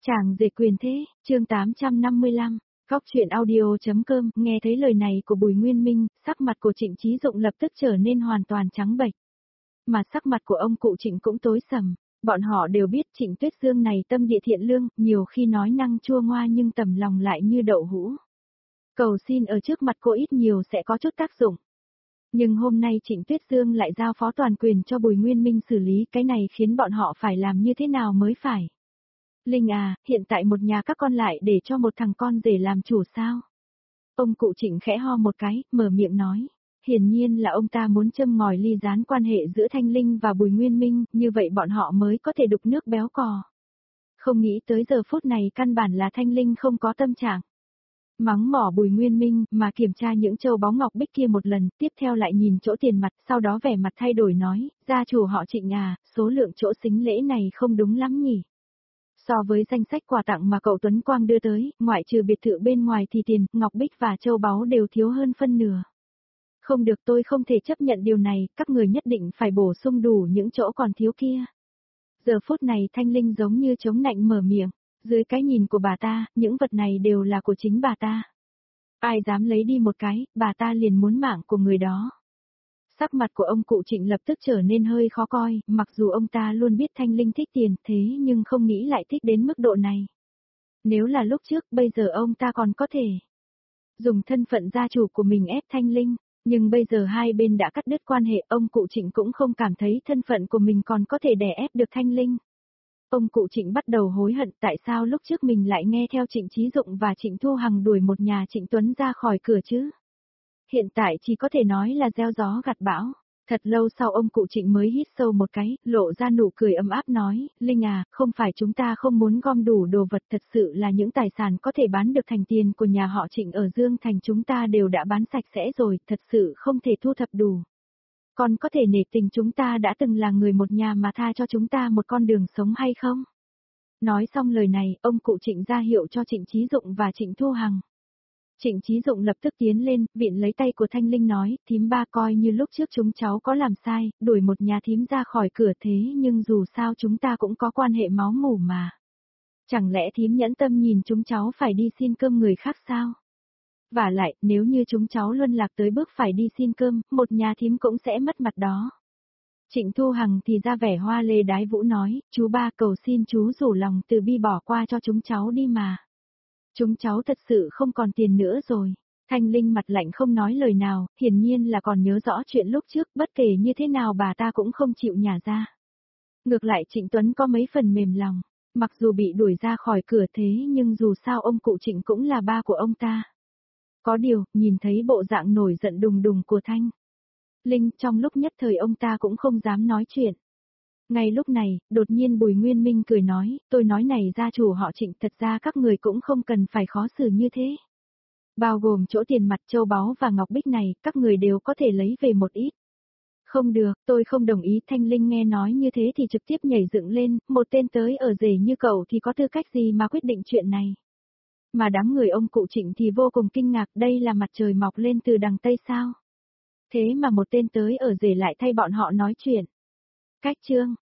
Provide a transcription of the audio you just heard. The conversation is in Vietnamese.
Chàng rể quyền thế, chương 855, góc chuyện audio.com, nghe thấy lời này của Bùi Nguyên Minh, sắc mặt của Trịnh Chí Dụng lập tức trở nên hoàn toàn trắng bệch. Mà sắc mặt của ông cụ Trịnh cũng tối sầm, bọn họ đều biết Trịnh Tuyết Dương này tâm địa thiện lương, nhiều khi nói năng chua ngoa nhưng tầm lòng lại như đậu hũ. Cầu xin ở trước mặt cô ít nhiều sẽ có chút tác dụng. Nhưng hôm nay Trịnh Tuyết Dương lại giao phó toàn quyền cho Bùi Nguyên Minh xử lý, cái này khiến bọn họ phải làm như thế nào mới phải. Linh à, hiện tại một nhà các con lại để cho một thằng con rể làm chủ sao? Ông cụ Trịnh khẽ ho một cái, mở miệng nói. Hiển nhiên là ông ta muốn châm ngòi ly gián quan hệ giữa Thanh Linh và Bùi Nguyên Minh, như vậy bọn họ mới có thể đục nước béo cò. Không nghĩ tới giờ phút này căn bản là Thanh Linh không có tâm trạng. Mắng mỏ Bùi Nguyên Minh mà kiểm tra những châu báu ngọc bích kia một lần, tiếp theo lại nhìn chỗ tiền mặt, sau đó vẻ mặt thay đổi nói, gia chủ họ Trịnh à, số lượng chỗ xính lễ này không đúng lắm nhỉ. So với danh sách quà tặng mà cậu Tuấn Quang đưa tới, ngoại trừ biệt thự bên ngoài thì tiền, ngọc bích và châu báu đều thiếu hơn phân nửa. Không được, tôi không thể chấp nhận điều này, các người nhất định phải bổ sung đủ những chỗ còn thiếu kia. Giờ phút này Thanh Linh giống như chống nạnh mở miệng, dưới cái nhìn của bà ta, những vật này đều là của chính bà ta. Ai dám lấy đi một cái, bà ta liền muốn mạng của người đó. Sắc mặt của ông cụ Trịnh lập tức trở nên hơi khó coi, mặc dù ông ta luôn biết Thanh Linh thích tiền thế nhưng không nghĩ lại thích đến mức độ này. Nếu là lúc trước, bây giờ ông ta còn có thể dùng thân phận gia chủ của mình ép Thanh Linh, nhưng bây giờ hai bên đã cắt đứt quan hệ, ông cụ Trịnh cũng không cảm thấy thân phận của mình còn có thể đè ép được Thanh Linh. Ông cụ Trịnh bắt đầu hối hận tại sao lúc trước mình lại nghe theo Trịnh Chí Dụng và Trịnh Thu Hằng đuổi một nhà Trịnh Tuấn ra khỏi cửa chứ. Hiện tại chỉ có thể nói là gieo gió gặt bão. Thật lâu sau ông cụ Trịnh mới hít sâu một cái, lộ ra nụ cười ấm áp nói, Linh à, không phải chúng ta không muốn gom đủ đồ vật, thật sự là những tài sản có thể bán được thành tiền của nhà họ Trịnh ở Dương Thành chúng ta đều đã bán sạch sẽ rồi, thật sự không thể thu thập đủ. Còn có thể nể tình chúng ta đã từng là người một nhà mà tha cho chúng ta một con đường sống hay không? Nói xong lời này, ông cụ Trịnh ra hiệu cho Trịnh Chí Dụng và Trịnh Thu Hằng. Trịnh Chí Dụng lập tức tiến lên, viện lấy tay của Thanh Linh nói, thím ba coi như lúc trước chúng cháu có làm sai, đuổi một nhà thím ra khỏi cửa thế nhưng dù sao chúng ta cũng có quan hệ máu mủ mà. Chẳng lẽ thím nhẫn tâm nhìn chúng cháu phải đi xin cơm người khác sao? Và lại, nếu như chúng cháu luân lạc tới bước phải đi xin cơm, một nhà thím cũng sẽ mất mặt đó. Trịnh Thu Hằng thì ra vẻ hoa lê đái vũ nói, chú ba cầu xin chú rủ lòng từ bi bỏ qua cho chúng cháu đi mà. Chúng cháu thật sự không còn tiền nữa rồi. Thanh Linh mặt lạnh không nói lời nào, hiển nhiên là còn nhớ rõ chuyện lúc trước, bất kể như thế nào bà ta cũng không chịu nhả ra. Ngược lại Trịnh Tuấn có mấy phần mềm lòng, mặc dù bị đuổi ra khỏi cửa thế nhưng dù sao ông cụ Trịnh cũng là ba của ông ta. Có điều, nhìn thấy bộ dạng nổi giận đùng đùng của Thanh Linh, trong lúc nhất thời ông ta cũng không dám nói chuyện. Ngay lúc này, đột nhiên Bùi Nguyên Minh cười nói, tôi nói này gia chủ họ Trịnh, thật ra các người cũng không cần phải khó xử như thế. Bao gồm chỗ tiền mặt châu báu và ngọc bích này, các người đều có thể lấy về một ít. Không được, tôi không đồng ý. Thanh Linh nghe nói như thế thì trực tiếp nhảy dựng lên, một tên tới ở rể như cậu thì có tư cách gì mà quyết định chuyện này. Mà đám người ông cụ Trịnh thì vô cùng kinh ngạc, đây là mặt trời mọc lên từ đằng Tây sao? Thế mà một tên tới ở rể lại thay bọn họ nói chuyện. Cách chương